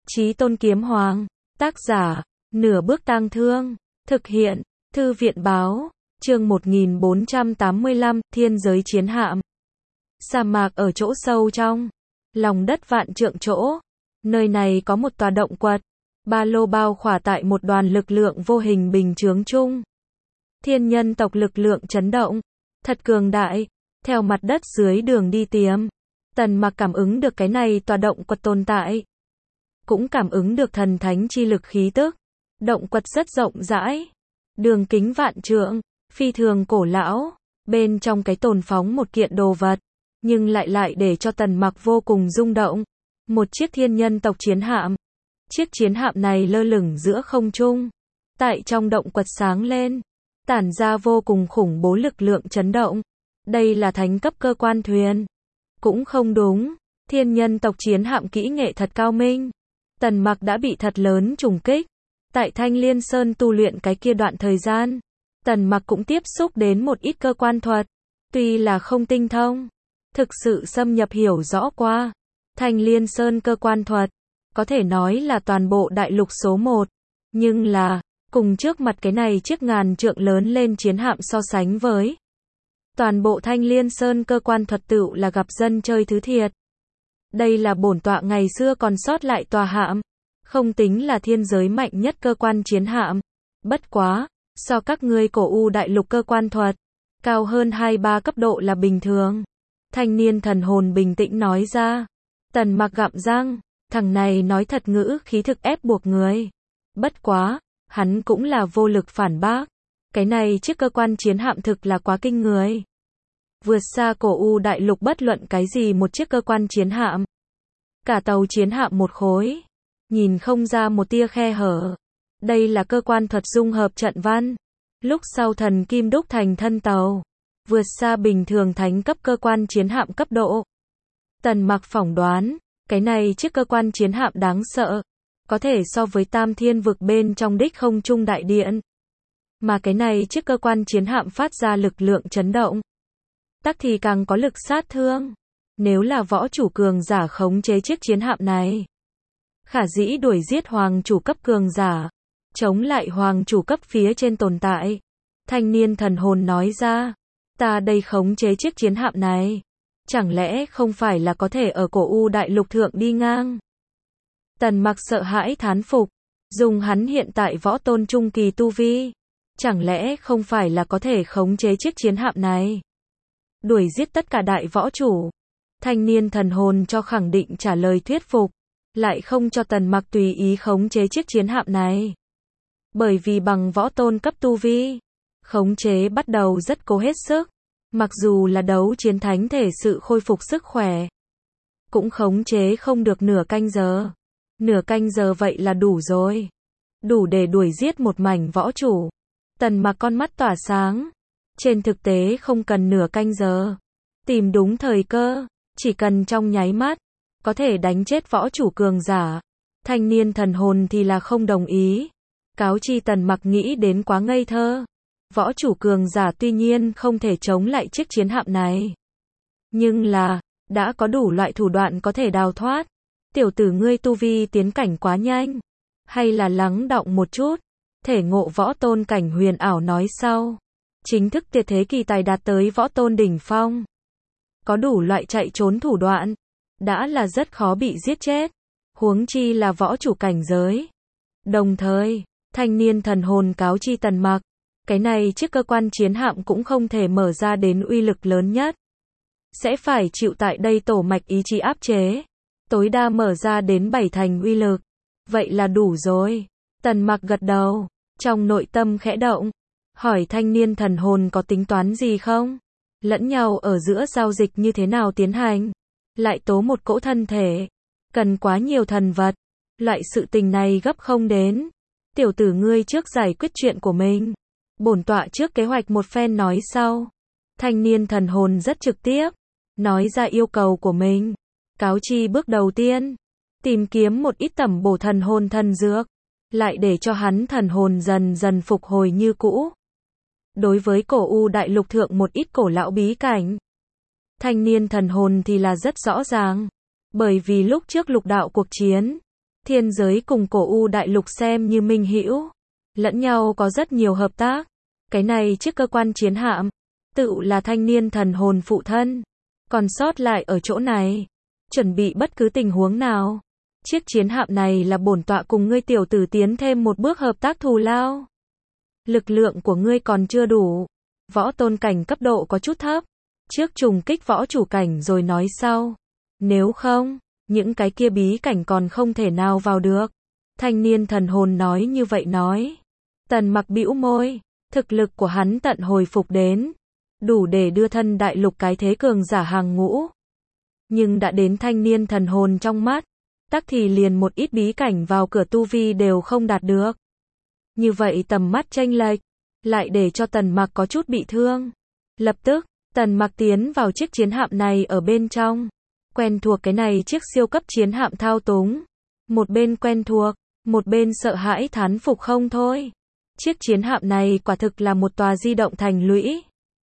Chí Tôn Kiếm Hoàng, tác giả, Nửa Bước Tang Thương, thực hiện, Thư viện Báo, chương 1485, Thiên Giới Chiến Hạm. Sa mạc ở chỗ sâu trong, lòng đất vạn trượng chỗ, nơi này có một tòa động quật, ba lô bao khỏa tại một đoàn lực lượng vô hình bình chướng chung. Thiên nhân tộc lực lượng chấn động, thật cường đại, theo mặt đất dưới đường đi tiềm. Tần Mặc cảm ứng được cái này tòa động quật tồn tại, cũng cảm ứng được thần thánh chi lực khí tức. Động quật rất rộng rãi, đường kính vạn trượng, phi thường cổ lão, bên trong cái tồn phóng một kiện đồ vật, nhưng lại để cho Tần Mặc vô cùng rung động. Một chiếc thiên nhân tộc chiến hạm. Chiếc chiến hạm này lơ lửng giữa không trung, tại trong động quật sáng lên, tản ra vô cùng khủng bố lực lượng chấn động. Đây là thánh cấp cơ quan thuyền. Cũng không đúng, thiên nhân tộc chiến hạm kỹ nghệ thật cao minh. Tần Mặc đã bị thật lớn trùng kích. Tại Thanh Liên Sơn tu luyện cái kia đoạn thời gian, Tần Mặc cũng tiếp xúc đến một ít cơ quan thuật. Tuy là không tinh thông, thực sự xâm nhập hiểu rõ qua. Thanh Liên Sơn cơ quan thuật, có thể nói là toàn bộ đại lục số 1. Nhưng là, cùng trước mặt cái này chiếc ngàn trượng lớn lên chiến hạm so sánh với, toàn bộ Thanh Liên Sơn cơ quan thuật tựu là gặp dân chơi thứ thiệt. Đây là bổn tọa ngày xưa còn sót lại tòa hạm, không tính là thiên giới mạnh nhất cơ quan chiến hạm. Bất quá, so các ngươi cổ u đại lục cơ quan thuật, cao hơn 2-3 cấp độ là bình thường. Thanh niên thần hồn bình tĩnh nói ra. Tần Mặc gặm răng, thằng này nói thật ngữ khí thực ép buộc người. Bất quá, hắn cũng là vô lực phản bác. Cái này chiếc cơ quan chiến hạm thực là quá kinh người. Vượt xa cổ u đại lục bất luận cái gì một chiếc cơ quan chiến hạm. Cả tàu chiến hạm một khối, nhìn không ra một tia khe hở. Đây là cơ quan thuật dung hợp trận văn. Lúc sau thần kim đúc thành thân tàu, vượt xa bình thường thánh cấp cơ quan chiến hạm cấp độ. Tần Mặc phỏng đoán, cái này chiếc cơ quan chiến hạm đáng sợ, có thể so với Tam Thiên vực bên trong đích không trung đại điện. Mà cái này chiếc cơ quan chiến hạm phát ra lực lượng chấn động, tắc thì càng có lực sát thương. Nếu là võ chủ cường giả khống chế chiếc chiến hạm này, khả dĩ đuổi giết hoàng chủ cấp cường giả, chống lại hoàng chủ cấp phía trên tồn tại. Thanh niên thần hồn nói ra, ta đây khống chế chiếc chiến hạm này, chẳng lẽ không phải là có thể ở cổ u đại lục thượng đi ngang? Tần Mặc sợ hãi thán phục, dùng hắn hiện tại võ tôn trung kỳ tu vi, chẳng lẽ không phải là có thể khống chế chiếc chiến hạm này, đuổi giết tất cả đại võ chủ? Thanh niên thần hồn cho khẳng định trả lời thuyết phục, lại không cho Tần Mặc tùy ý khống chế chiếc chiến hạm này. Bởi vì bằng võ tôn cấp tu vi, khống chế bắt đầu rất cố hết sức. Mặc dù là đấu chiến thánh thể sự khôi phục sức khỏe, cũng khống chế không được nửa canh giờ. Nửa canh giờ vậy là đủ rồi. Đủ để đuổi giết một mảnh võ chủ. Tần Mặc con mắt tỏa sáng. Trên thực tế không cần nửa canh giờ. Tìm đúng thời cơ, chỉ cần trong nháy mắt, có thể đánh chết võ chủ cường giả. Thanh niên thần hồn thì là không đồng ý. Cáo chi Tần Mặc nghĩ đến quá ngây thơ. Võ chủ cường giả tuy nhiên không thể chống lại chiếc chiến hạm này, nhưng là, đã có đủ loại thủ đoạn có thể đào thoát. Tiểu tử ngươi tu vi tiến cảnh quá nhanh, hay là lắng đọng một chút, thể ngộ võ tôn cảnh huyền ảo nói sau. Chính thức tuyệt thế kỳ tài đạt tới võ tôn đỉnh phong. Có đủ loại chạy trốn thủ đoạn, đã là rất khó bị giết chết, huống chi là võ chủ cảnh giới. Đồng thời, thanh niên thần hồn cáo chi Tần Mặc, cái này chiếc cơ quan chiến hạm cũng không thể mở ra đến uy lực lớn nhất. Sẽ phải chịu tại đây tổ mạch ý chí áp chế. Tối đa mở ra đến 7 thành uy lực. Vậy là đủ rồi. Tần Mặc gật đầu, trong nội tâm khẽ động. Hỏi thanh niên thần hồn có tính toán gì không? Lẫn nhau ở giữa giao dịch như thế nào tiến hành? Lại tố một cỗ thân thể. Cần quá nhiều thần vật. Loại sự tình này gấp không đến. Tiểu tử ngươi trước giải quyết chuyện của mình. Bổn tọa trước kế hoạch một phen nói sau. Thanh niên thần hồn rất trực tiếp, nói ra yêu cầu của mình. Cáo chi bước đầu tiên, tìm kiếm một ít tẩm bổ thần hồn thần dược, lại để cho hắn thần hồn dần dần phục hồi như cũ. Đối với cổ u đại lục thượng một ít cổ lão bí cảnh, thanh niên thần hồn thì là rất rõ ràng. Bởi vì lúc trước lục đạo cuộc chiến, Thiên giới cùng cổ U đại lục xem như minh hữu, lẫn nhau có rất nhiều hợp tác. Cái này chiếc cơ quan chiến hạm, tự là thanh niên thần hồn phụ thân, còn sót lại ở chỗ này, chuẩn bị bất cứ tình huống nào. Chiếc chiến hạm này là bổn tọa cùng ngươi tiểu tử tiến thêm một bước hợp tác thù lao. Lực lượng của ngươi còn chưa đủ, võ tôn cảnh cấp độ có chút thấp, trước trùng kích võ chủ cảnh rồi nói sau. Nếu không, những cái kia bí cảnh còn không thể nào vào được. Thanh niên thần hồn nói như vậy nói. Tần Mặc bĩu môi, thực lực của hắn tận hồi phục đến, đủ để đưa thân đại lục cái thế cường giả hàng ngũ. Nhưng đã đến thanh niên thần hồn trong mắt, tắc thì liền một ít bí cảnh vào cửa tu vi đều không đạt được. Như vậy tầm mắt chênh lệch, lại để cho Tần Mặc có chút bị thương. Lập tức, Tần Mặc tiến vào chiếc chiến hạm này ở bên trong. Quen thuộc cái này chiếc siêu cấp chiến hạm thao túng. Một bên quen thuộc, một bên sợ hãi thán phục không thôi. Chiếc chiến hạm này quả thực là một tòa di động thành lũy.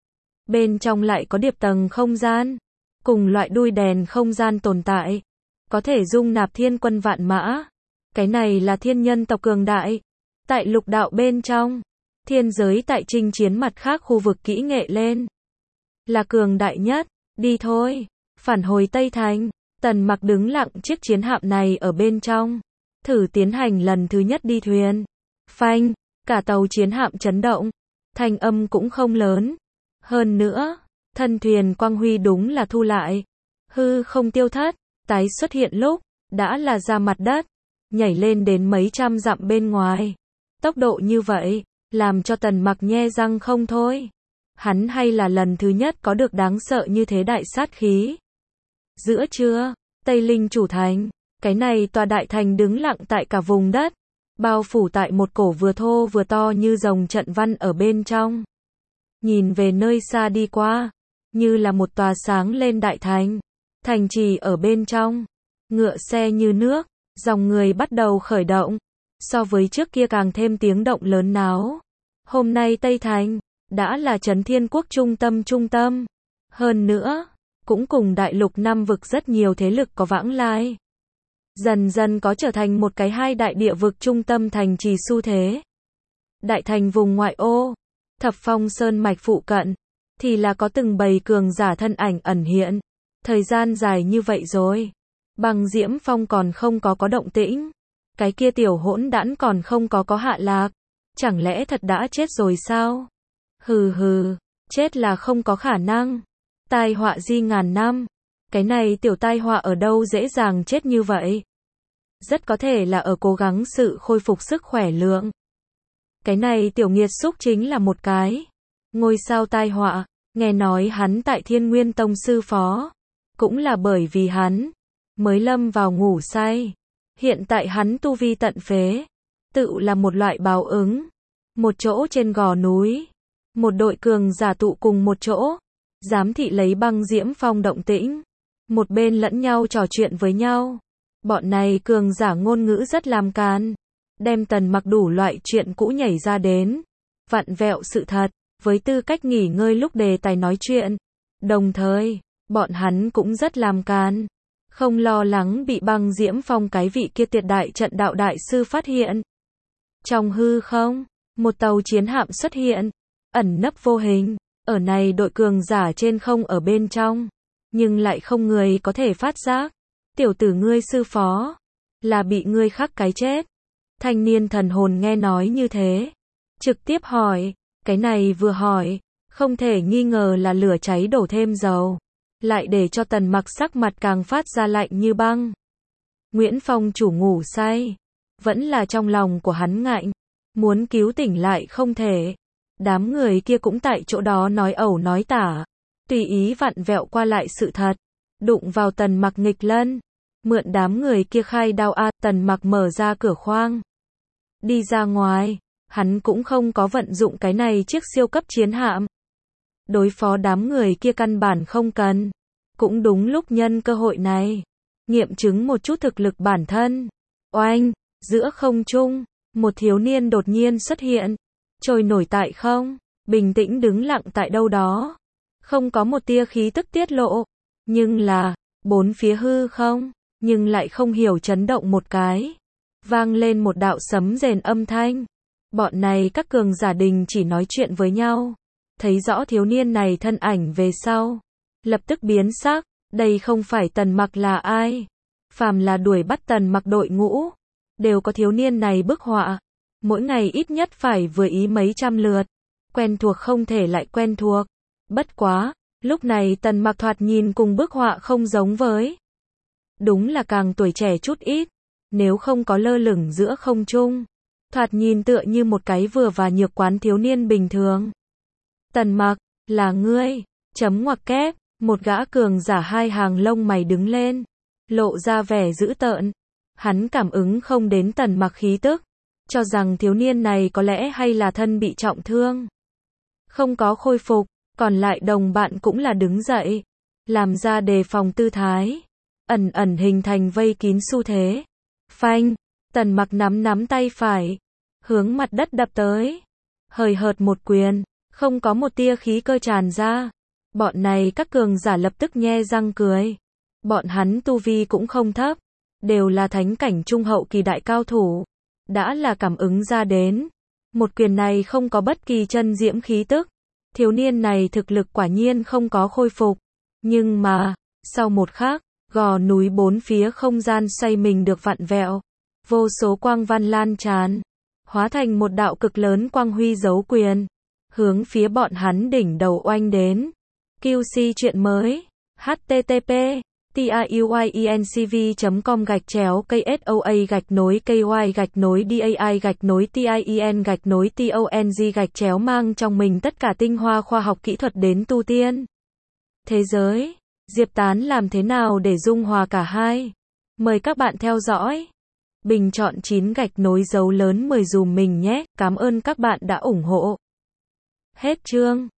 Bên trong lại có điệp tầng không gian, cùng loại đuôi đèn không gian tồn tại, có thể dung nạp thiên quân vạn mã. Cái này là thiên nhân tộc cường đại. Tại lục đạo bên trong, thiên giới tại chinh chiến mặt khác khu vực kỹ nghệ lên, là cường đại nhất. Đi thôi, phản hồi Tây Thành. Tần Mặc đứng lặng chiếc chiến hạm này ở bên trong, thử tiến hành lần thứ nhất đi thuyền. Phanh, cả tàu chiến hạm chấn động, thanh âm cũng không lớn. Hơn nữa, thân thuyền quang huy đúng là thu lại, hư không tiêu thất, tái xuất hiện lúc, đã là ra mặt đất, nhảy lên đến mấy trăm dặm bên ngoài. Tốc độ như vậy, làm cho Tần Mặc nhe răng không thôi. Hắn hay là lần thứ nhất có được đáng sợ như thế đại sát khí. Giữa trưa, Tây Linh chủ thành, cái này tòa đại thành đứng lặng tại cả vùng đất, bao phủ tại một cổ vừa thô vừa to như rồng trận văn ở bên trong. Nhìn về nơi xa đi qua, như là một tòa sáng lên đại thành. Thành trì ở bên trong, ngựa xe như nước, dòng người bắt đầu khởi động. So với trước kia càng thêm tiếng động lớn náo. Hôm nay Tây Thành đã là Trấn Thiên Quốc trung tâm. Hơn nữa, cũng cùng đại lục năm vực rất nhiều thế lực có vãng lai. Dần dần có trở thành một cái hai đại địa vực trung tâm thành trì xu thế. Đại thành vùng ngoại ô, Thập Phong Sơn mạch phụ cận, thì là có từng bầy cường giả thân ảnh ẩn hiện. Thời gian dài như vậy rồi, Băng Diễm Phong còn không có động tĩnh. Cái kia tiểu hỗn đản còn không có hạ lạc. Chẳng lẽ thật đã chết rồi sao? Hừ hừ, chết là không có khả năng. Tai họa di ngàn năm. Cái này tiểu tai họa ở đâu dễ dàng chết như vậy? Rất có thể là ở cố gắng sự khôi phục sức khỏe lượng. Cái này tiểu nghiệt xúc chính là một cái ngôi sao tai họa. Nghe nói hắn tại Thiên Nguyên Tông sư phó, cũng là bởi vì hắn mới lâm vào ngủ say. Hiện tại hắn tu vi tận phế, tự là một loại báo ứng. Một chỗ trên gò núi, một đội cường giả tụ cùng một chỗ, giám thị lấy Băng Diễm Phong động tĩnh, một bên lẫn nhau trò chuyện với nhau. Bọn này cường giả ngôn ngữ rất làm càn, đem Tần Mặc đủ loại chuyện cũ nhảy ra đến, vặn vẹo sự thật, với tư cách nghỉ ngơi lúc đề tài nói chuyện. Đồng thời, bọn hắn cũng rất làm càn, không lo lắng bị Băng Diễm Phong cái vị kia tuyệt đại trận đạo đại sư phát hiện. Trong hư không, một tàu chiến hạm xuất hiện, ẩn nấp vô hình, ở này đội cường giả trên không ở bên trong, nhưng lại không người có thể phát giác. Tiểu tử ngươi sư phó, là bị ngươi khắc cái chết. Thanh niên thần hồn nghe nói như thế, trực tiếp hỏi, cái này vừa hỏi, không thể nghi ngờ là lửa cháy đổ thêm dầu, lại để cho Tần Mặc sắc mặt càng phát ra lạnh như băng. Nguyễn Phong chủ ngủ say, vẫn là trong lòng của hắn ngạnh, muốn cứu tỉnh lại không thể. Đám người kia cũng tại chỗ đó nói ẩu nói tả, tùy ý vặn vẹo qua lại sự thật, đụng vào Tần Mặc nghịch lân, mượn đám người kia khai đao a. Tần Mặc mở ra cửa khoang, đi ra ngoài, hắn cũng không có vận dụng cái này chiếc siêu cấp chiến hạm. Đối phó đám người kia căn bản không cần, cũng đúng lúc nhân cơ hội này, nghiệm chứng một chút thực lực bản thân. Oanh, giữa không trung, một thiếu niên đột nhiên xuất hiện, trôi nổi tại không, bình tĩnh đứng lặng tại đâu đó, không có một tia khí tức tiết lộ, nhưng là, bốn phía hư không, nhưng lại không hiểu chấn động một cái. vang lên một đạo sấm rền âm thanh. Bọn này các cường giả đình chỉ nói chuyện với nhau. Thấy rõ thiếu niên này thân ảnh về sau. Lập tức biến sắc, đây không phải Tần Mặc là ai. Phàm là đuổi bắt Tần Mặc đội ngũ, đều có thiếu niên này bức họa. Mỗi ngày ít nhất phải vừa ý mấy trăm lượt. Quen thuộc không thể lại quen thuộc. Bất quá, lúc này Tần Mặc thoạt nhìn cùng bức họa không giống với. Đúng là càng tuổi trẻ chút ít. Nếu không có lơ lửng giữa không trung, thoạt nhìn tựa như một cái vừa và nhược quán thiếu niên bình thường. Tần Mặc, là ngươi, chấm ngoặc kép, một gã cường giả hai hàng lông mày đứng lên, lộ ra vẻ dữ tợn. Hắn cảm ứng không đến Tần Mặc khí tức, cho rằng thiếu niên này có lẽ hay là thân bị trọng thương, không có khôi phục, còn lại đồng bạn cũng là đứng dậy, làm ra đề phòng tư thái, ẩn ẩn hình thành vây kín xu thế. Phanh, Tần Mặc nắm tay phải, hướng mặt đất đập tới, hời hợt một quyền, không có một tia khí cơ tràn ra. Bọn này các cường giả lập tức nhe răng cười. Bọn hắn tu vi cũng không thấp, đều là thánh cảnh trung hậu kỳ đại cao thủ, đã là cảm ứng ra đến. Một quyền này không có bất kỳ chân diễm khí tức. Thiếu niên này thực lực quả nhiên không có khôi phục. Nhưng mà, sau một khắc, gò núi bốn phía không gian xoay mình được vặn vẹo. Vô số quang văn lan tràn, hóa thành một đạo cực lớn quang huy giấu quyền, hướng phía bọn hắn đỉnh đầu oanh đến. QC chuyện mới. http tiuyencv.com/KY-DAI-TONG-TIEN-TONG mang trong mình tất cả tinh hoa khoa học kỹ thuật đến tu tiên. Thế giới, Diệp Tán làm thế nào để dung hòa cả hai? Mời các bạn theo dõi. Bình chọn 9 gạch nối dấu lớn 10 dùm mình nhé, cảm ơn các bạn đã ủng hộ. Hết chương.